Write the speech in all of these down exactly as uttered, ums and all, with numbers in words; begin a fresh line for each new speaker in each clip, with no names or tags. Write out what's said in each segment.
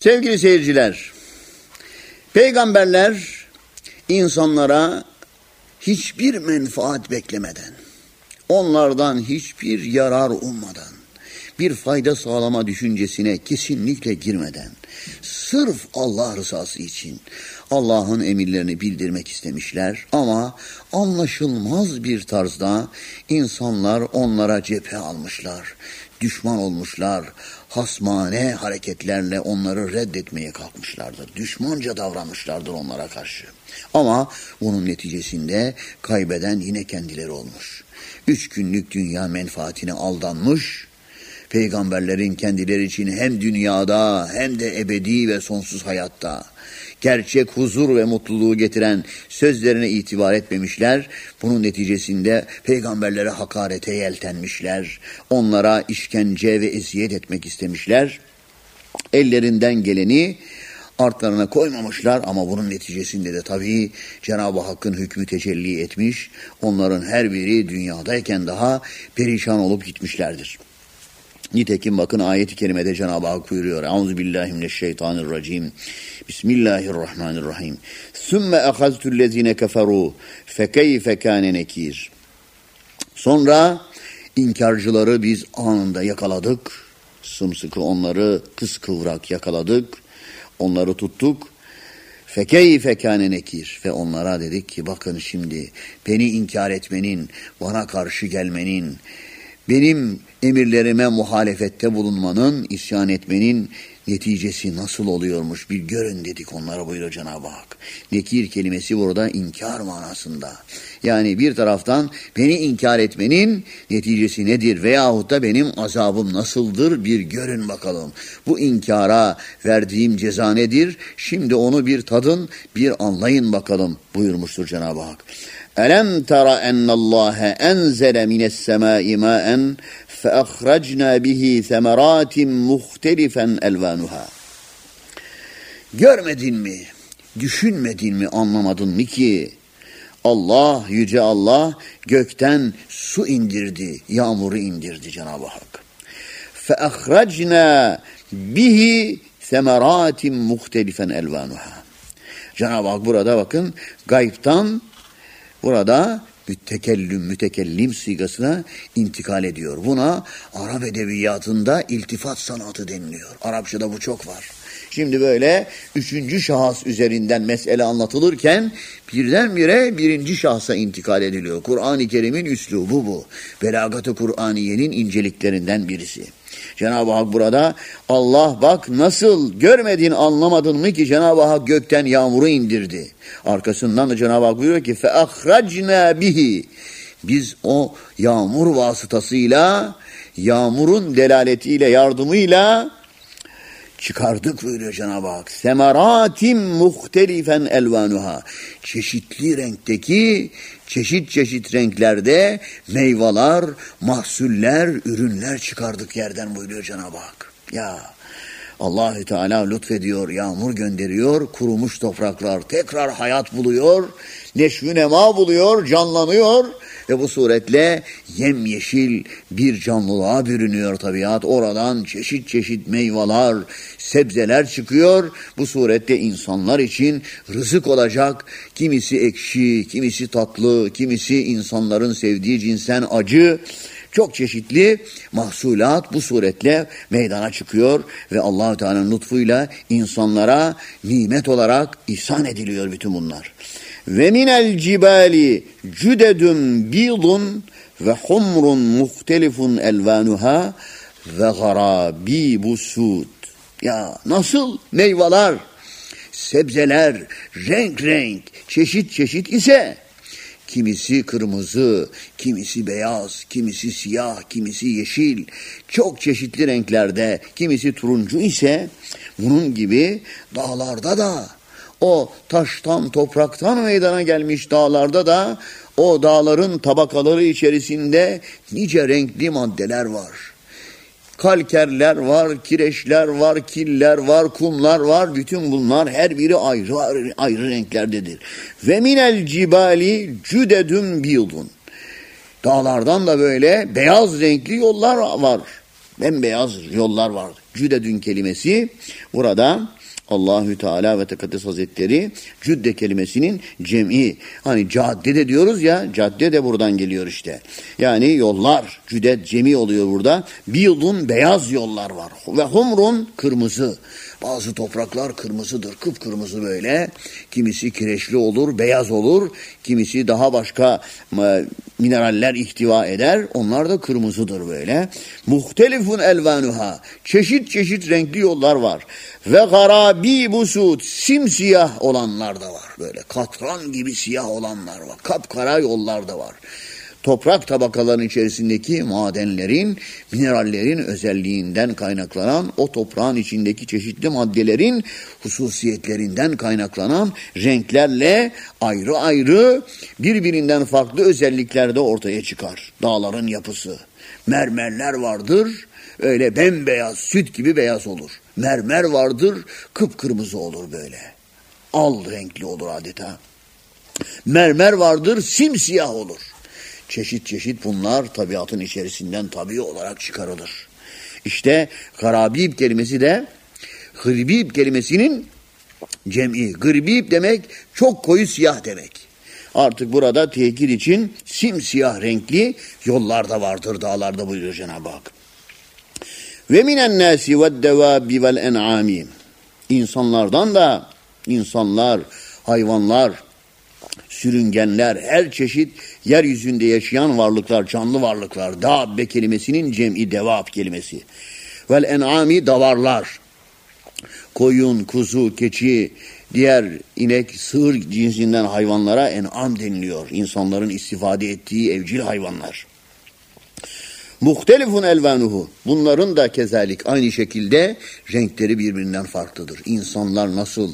Sevgili seyirciler, peygamberler insanlara hiçbir menfaat beklemeden, onlardan hiçbir yarar ummadan, bir fayda sağlama düşüncesine kesinlikle girmeden, sırf Allah rızası için Allah'ın emirlerini bildirmek istemişler ama anlaşılmaz bir tarzda insanlar onlara cephe almışlar, düşman olmuşlar, hasmane hareketlerle onları reddetmeye kalkmışlardır. Düşmanca davranmışlardır onlara karşı. Ama bunun neticesinde kaybeden yine kendileri olmuş. Üç günlük dünya menfaatine aldanmış, peygamberlerin kendileri için hem dünyada hem de ebedi ve sonsuz hayatta gerçek huzur ve mutluluğu getiren sözlerine itibar etmemişler. Bunun neticesinde peygamberlere hakarete yeltenmişler. Onlara işkence ve eziyet etmek istemişler. Ellerinden geleni artlarına koymamışlar ama bunun neticesinde de tabii Cenab-ı Hakk'ın hükmü tecelli etmiş. Onların her biri dünyadayken daha perişan olup gitmişlerdir. Nitekim bakın ayet-i kerimede Cenab-ı Hak buyuruyor. Euzubillahimineşşeytanirracim. Bismillahirrahmanirrahim. Sümme ehaztullezine keferu fekeyfe kâne nekir. Sonra inkarcıları biz anında yakaladık. Sımsıkı onları kıskıvrak yakaladık. Onları tuttuk. Fekeyfe kâne nekir. Ve onlara dedik ki bakın şimdi beni inkar etmenin, bana karşı gelmenin, benim emirlerime muhalefette bulunmanın, isyan etmenin neticesi nasıl oluyormuş bir görün dedik onlara buyuruyor Cenab-ı Hak. Nekir kelimesi burada inkar manasında. Yani bir taraftan beni inkar etmenin neticesi nedir veyahut da benim azabım nasıldır bir görün bakalım. Bu inkara verdiğim ceza nedir? Şimdi onu bir tadın, bir anlayın bakalım buyurmuştur Cenab-ı Hak. Elem tera ennallâhe enzele minessemâi mâen فَأَخْرَجْنَا بِهِ ثَمَرَاتٍ مُخْتَلِفًا اَلْوَانُهَا. Görmedin mi, düşünmedin mi, anlamadın mı ki Allah, Yüce Allah gökten su indirdi, yağmuru indirdi Cenab-ı Hak. فَأَخْرَجْنَا بِهِ ثَمَرَاتٍ مُخْتَلِفًا اَلْوَانُهَا. Cenab-ı Hak burada bakın gaybtan burada mütekellüm, mütekellim sigasına intikal ediyor. Buna Arap edebiyatında iltifat sanatı deniliyor. Arapçada bu çok var. Şimdi böyle üçüncü şahıs üzerinden mesele anlatılırken birdenbire birinci şahsa intikal ediliyor. Kur'an-ı Kerim'in üslubu bu. Belagat-ı Kur'aniye'nin inceliklerinden birisi. Cenab-ı Hak burada Allah bak nasıl görmedin anlamadın mı ki Cenab-ı Hak gökten yağmuru indirdi. Arkasından da Cenab-ı Hak buyuruyor ki فَاَخْرَجْنَا بِهِ. Biz o yağmur vasıtasıyla, yağmurun delaletiyle, yardımıyla çıkardık buyuruyor Cenab-ı Hak. Semeratim muhtelifen elvanuha. Çeşitli renkteki, çeşit çeşit renklerde meyveler, mahsuller, ürünler çıkardık yerden buyuruyor Cenab-ı Hak. Ya Allah-u Teala lütfediyor, yağmur gönderiyor, kurumuş topraklar tekrar hayat buluyor, neşvü nema buluyor, canlanıyor ve bu suretle yemyeşil bir canlılığa bürünüyor tabiat. Oradan çeşit çeşit meyveler, sebzeler çıkıyor. Bu surette insanlar için rızık olacak. Kimisi ekşi, kimisi tatlı, kimisi insanların sevdiği cinsten acı. Çok çeşitli mahsulat bu suretle meydana çıkıyor ve Allah-u Teala'nın lütfuyla insanlara nimet olarak ihsan ediliyor bütün bunlar. Ve minel cibali cüdedun bidun ve humrun muhtelifun elvanuha ve garabibu sud. Ya nasıl meyveler, sebzeler renk renk, çeşit çeşit ise kimisi kırmızı, kimisi beyaz, kimisi siyah, kimisi yeşil, çok çeşitli renklerde, kimisi turuncu ise bunun gibi dağlarda da, o taştan, topraktan meydana gelmiş dağlarda da o dağların tabakaları içerisinde nice renkli maddeler var. Kalkerler var, kireçler var, killer var, kumlar var. Bütün bunlar her biri ayrı ayrı, ayrı renklerdedir. Ve minel cibali cüdedun biyudun. Dağlardan da böyle beyaz renkli yollar var. Bembeyaz yollar var. Cüdedün kelimesi burada Allahü Teala ve Tekaddes Hazretleri cüdde kelimesinin cem'i. Hani cadde de diyoruz ya, cadde de buradan geliyor işte. Yani yollar, cüdet cem'i oluyor burada. Biyudun beyaz yollar var. Ve humrun kırmızı. Bazı topraklar kırmızıdır, kıpkırmızı böyle. Kimisi kireçli olur, beyaz olur. Kimisi daha başka mineraller ihtiva eder. Onlar da kırmızıdır böyle. Muhtelifun elvanuha. Çeşit çeşit renkli yollar var. Ve garabi busud. Simsiyah olanlar da var. Böyle katran gibi siyah olanlar var. Kapkara yollar da var. Toprak tabakalarının içerisindeki madenlerin, minerallerin özelliğinden kaynaklanan, o toprağın içindeki çeşitli maddelerin hususiyetlerinden kaynaklanan renklerle ayrı ayrı birbirinden farklı özellikler de ortaya çıkar. Dağların yapısı. Mermerler vardır, öyle bembeyaz, süt gibi beyaz olur. Mermer vardır, kıpkırmızı olur böyle. Al renkli olur adeta. Mermer vardır, simsiyah olur. Çeşit çeşit bunlar tabiatın içerisinden tabii olarak çıkarılır. İşte garabib kelimesi de gırbib kelimesinin cem'i. Gırbib demek çok koyu siyah demek. Artık burada tekit için simsiyah renkli yollar da vardır dağlarda buyuruyor Cenab-ı Hak. Ve minen nasi ve devabi vel en'ami. İnsanlardan da insanlar, hayvanlar, sürüngenler, her çeşit yeryüzünde yaşayan varlıklar, canlı varlıklar. Dabbe kelimesinin cem'i devab kelimesi. Vel en'ami davarlar. Koyun, kuzu, keçi, diğer inek, sığır cinsinden hayvanlara en'am deniliyor. İnsanların istifade ettiği evcil hayvanlar. Muhtelifun elvanuhu. Bunların da kezalik aynı şekilde renkleri birbirinden farklıdır. İnsanlar nasıl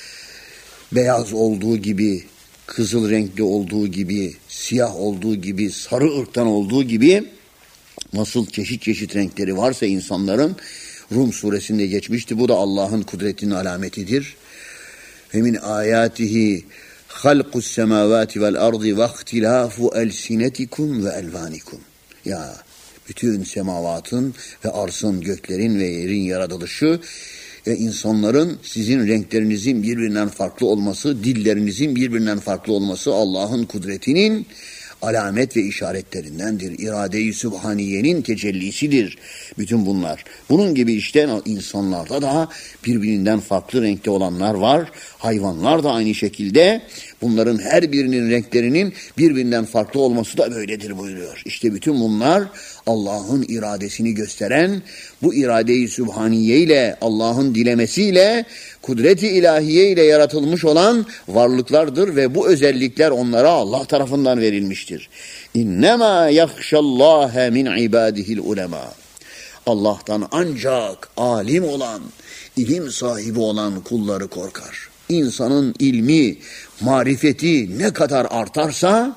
beyaz olduğu gibi, kızıl renkli olduğu gibi, siyah olduğu gibi, sarı ırktan olduğu gibi nasıl çeşit çeşit renkleri varsa insanların, Rum suresinde geçmişti. Bu da Allah'ın kudretinin alametidir. Ve min ayatihi halqus semavati vel ardi ve ihtilafu elsinetikum ve elvanikum. Ya bütün semavatın ve arzın, göklerin ve yerin yaratılışı ve insanların sizin renklerinizin birbirinden farklı olması, dillerinizin birbirinden farklı olması Allah'ın kudretinin alamet ve işaretlerindendir. İrade-i Sübhaniye'nin tecellisidir bütün bunlar. Bunun gibi işte insanlarda da birbirinden farklı renkte olanlar var. Hayvanlar da aynı şekilde. Bunların her birinin renklerinin birbirinden farklı olması da böyledir buyuruyor. İşte bütün bunlar Allah'ın iradesini gösteren, bu irade-i Sübhaniye ile, Allah'ın dilemesiyle, kudret-i ilahiye ile yaratılmış olan varlıklardır ve bu özellikler onlara Allah tarafından verilmiştir. İnnemâ yahşallâhe min ibâdihil ulema. Allah'tan ancak alim olan, ilim sahibi olan kulları korkar. İnsanın ilmi, marifeti ne kadar artarsa,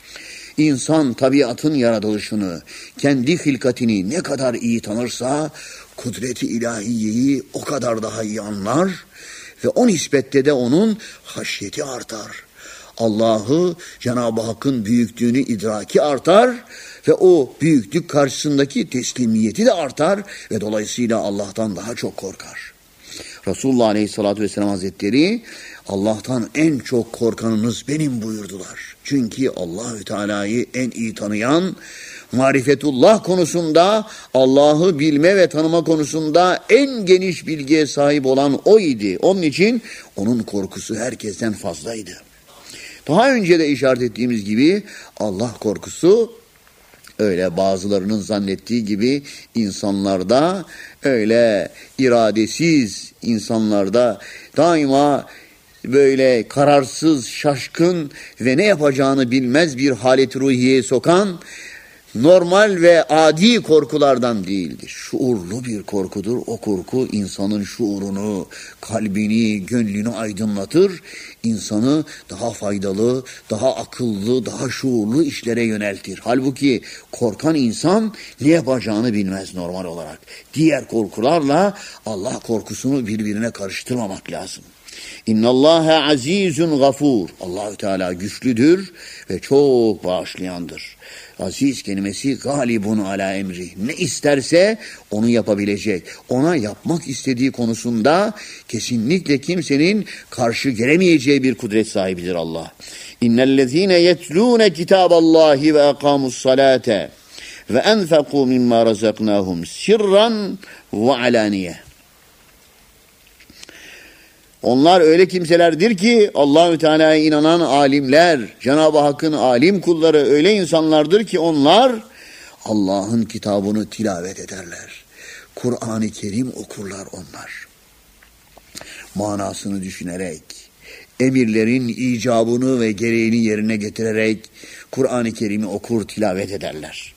İnsan tabiatın yaratılışını, kendi hilkatini ne kadar iyi tanırsa, kudreti ilahiyeyi o kadar daha iyi anlar ve o nispette de onun haşyeti artar. Allah'ı, Cenab-ı Hakk'ın büyüklüğünü idraki artar ve o büyüklük karşısındaki teslimiyeti de artar ve dolayısıyla Allah'tan daha çok korkar. Resulullah Aleyhisselatü Vesselam Hazretleri Allah'tan en çok korkanınız benim buyurdular. Çünkü Allahü Teala'yı en iyi tanıyan, marifetullah konusunda, Allah'ı bilme ve tanıma konusunda en geniş bilgiye sahip olan o idi. Onun için onun korkusu herkesten fazlaydı. Daha önce de işaret ettiğimiz gibi Allah korkusu öyle bazılarının zannettiği gibi insanlarda, öyle iradesiz insanlarda daima böyle kararsız, şaşkın ve ne yapacağını bilmez bir halet ruhiyeye sokan normal ve adi korkulardan değildir. Şuurlu bir korkudur. O korku insanın şuurunu, kalbini, gönlünü aydınlatır. İnsanı daha faydalı, daha akıllı, daha şuurlu işlere yöneltir. Halbuki korkan insan ne yapacağını bilmez normal olarak. Diğer korkularla Allah korkusunu birbirine karıştırmamak lazım. İnnallâhe azîzun gafûr. Allah-u Teala güçlüdür ve çok bağışlayandır. Aziz kelimesi galibun ala emri. Ne isterse onu yapabilecek. Ona yapmak istediği konusunda kesinlikle kimsenin karşı gelemeyeceği bir kudret sahibidir Allah. İnnellezîne yetlûne kitâballâhi ve ekâmussalâte ve enfekû mimmâ razaknâhum sirran ve alâniye. Onlar öyle kimselerdir ki Allahü Teala'ya inanan alimler, Cenab-ı Hakk'ın alim kulları öyle insanlardır ki onlar Allah'ın kitabını tilavet ederler. Kur'an-ı Kerim okurlar onlar. Manasını düşünerek, emirlerin icabını ve gereğini yerine getirerek Kur'an-ı Kerim'i okur, tilavet ederler.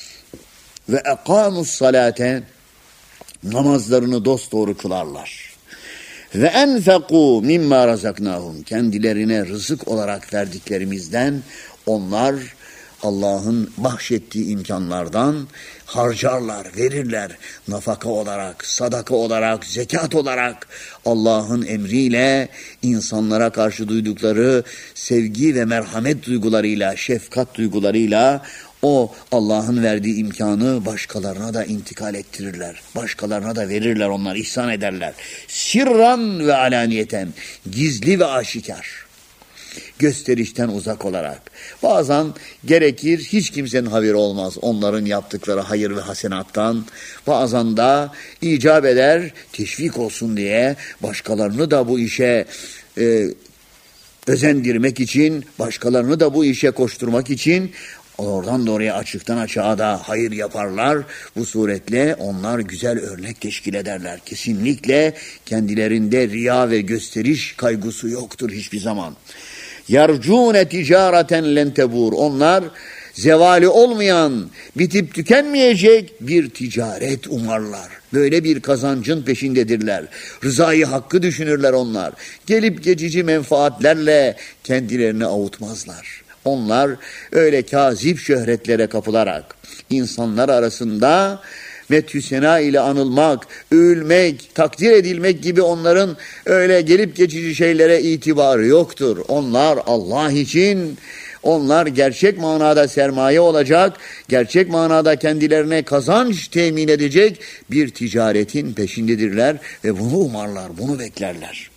Ve ekâmus salâte, namazlarını dosdoğru kılarlar. Ve enfekû mimmâ razaknâhum, kendilerine rızık olarak verdiklerimizden onlar Allah'ın bahşettiği imkanlardan harcarlar, verirler. Nafaka olarak, sadaka olarak, zekat olarak Allah'ın emriyle insanlara karşı duydukları sevgi ve merhamet duygularıyla, şefkat duygularıyla o Allah'ın verdiği imkanı başkalarına da intikal ettirirler. Başkalarına da verirler, onlar ihsan ederler. Sirran ve alaniyeten, gizli ve aşikar. Gösterişten uzak olarak. Bazen gerekir, hiç kimsenin haberi olmaz onların yaptıkları hayır ve hasenattan. Bazen de icap eder, teşvik olsun diye başkalarını da bu işe e, özendirmek için, başkalarını da bu işe koşturmak için oradan da oraya, açıktan açığa da hayır yaparlar. Bu suretle onlar güzel örnek teşkil ederler. Kesinlikle kendilerinde riya ve gösteriş kaygısı yoktur hiçbir zaman. Yarcûne ticareten len tebûr. Onlar zevali olmayan, bitip tükenmeyecek bir ticaret umarlar. Böyle bir kazancın peşindedirler. Rızayı hakkı düşünürler onlar. Gelip geçici menfaatlerle kendilerini avutmazlar. Onlar öyle kazip şöhretlere kapılarak insanlar arasında methü sena ile anılmak, övülmek, takdir edilmek gibi onların öyle gelip geçici şeylere itibarı yoktur. Onlar Allah için, onlar gerçek manada sermaye olacak, gerçek manada kendilerine kazanç temin edecek bir ticaretin peşindedirler ve bunu umarlar, bunu beklerler.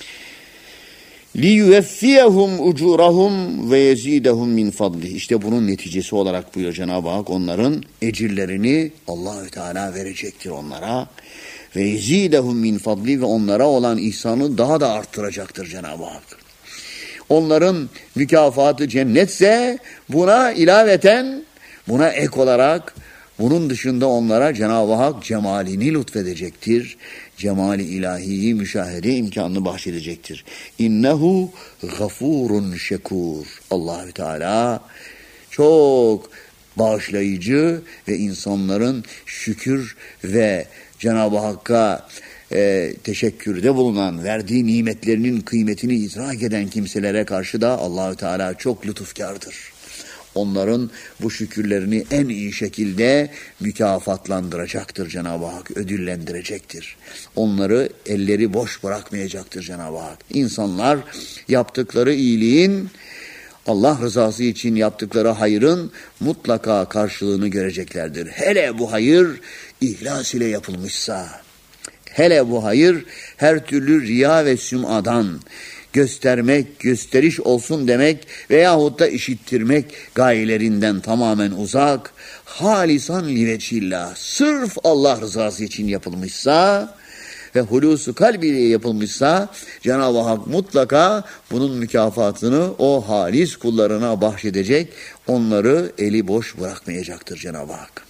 لِيُوَفِّيَهُمْ اُجُورَهُمْ وَيَزِيدَهُمْ مِنْ فَضْلِهِ. İşte bunun neticesi olarak buyuruyor Cenab-ı Hak, onların ecirlerini Allahü Teala verecektir onlara. Ve yezidehum min fadli, ve onlara olan ihsanı daha da arttıracaktır Cenab-ı Hak. Onların mükafatı cennetse buna ilaveten, buna ek olarak, bunun dışında onlara Cenab-ı Hak cemalini lütfedecektir. Cemali ilahiyi müşahede imkanını bahşedecektir. İnnehu gafurun şekur. Allahü Teala çok bağışlayıcı ve insanların şükür ve Cenab-ı Hakk'a e, teşekkürde bulunan, verdiği nimetlerinin kıymetini idrak eden kimselere karşı da Allahü Teala çok lütufkardır. Onların bu şükürlerini en iyi şekilde mükafatlandıracaktır Cenab-ı Hak, ödüllendirecektir. Onları elleri boş bırakmayacaktır Cenab-ı Hak. İnsanlar yaptıkları iyiliğin, Allah rızası için yaptıkları hayrın mutlaka karşılığını göreceklerdir. Hele bu hayır ihlas ile yapılmışsa, hele bu hayır her türlü riya ve süm'adan, göstermek, gösteriş olsun demek veyahut da işittirmek gayelerinden tamamen uzak, halisan liveçillah, sırf Allah rızası için yapılmışsa ve hulusu kalbiyle yapılmışsa Cenab-ı Hak mutlaka bunun mükafatını o halis kullarına bahşedecek, onları eli boş bırakmayacaktır Cenab-ı Hak.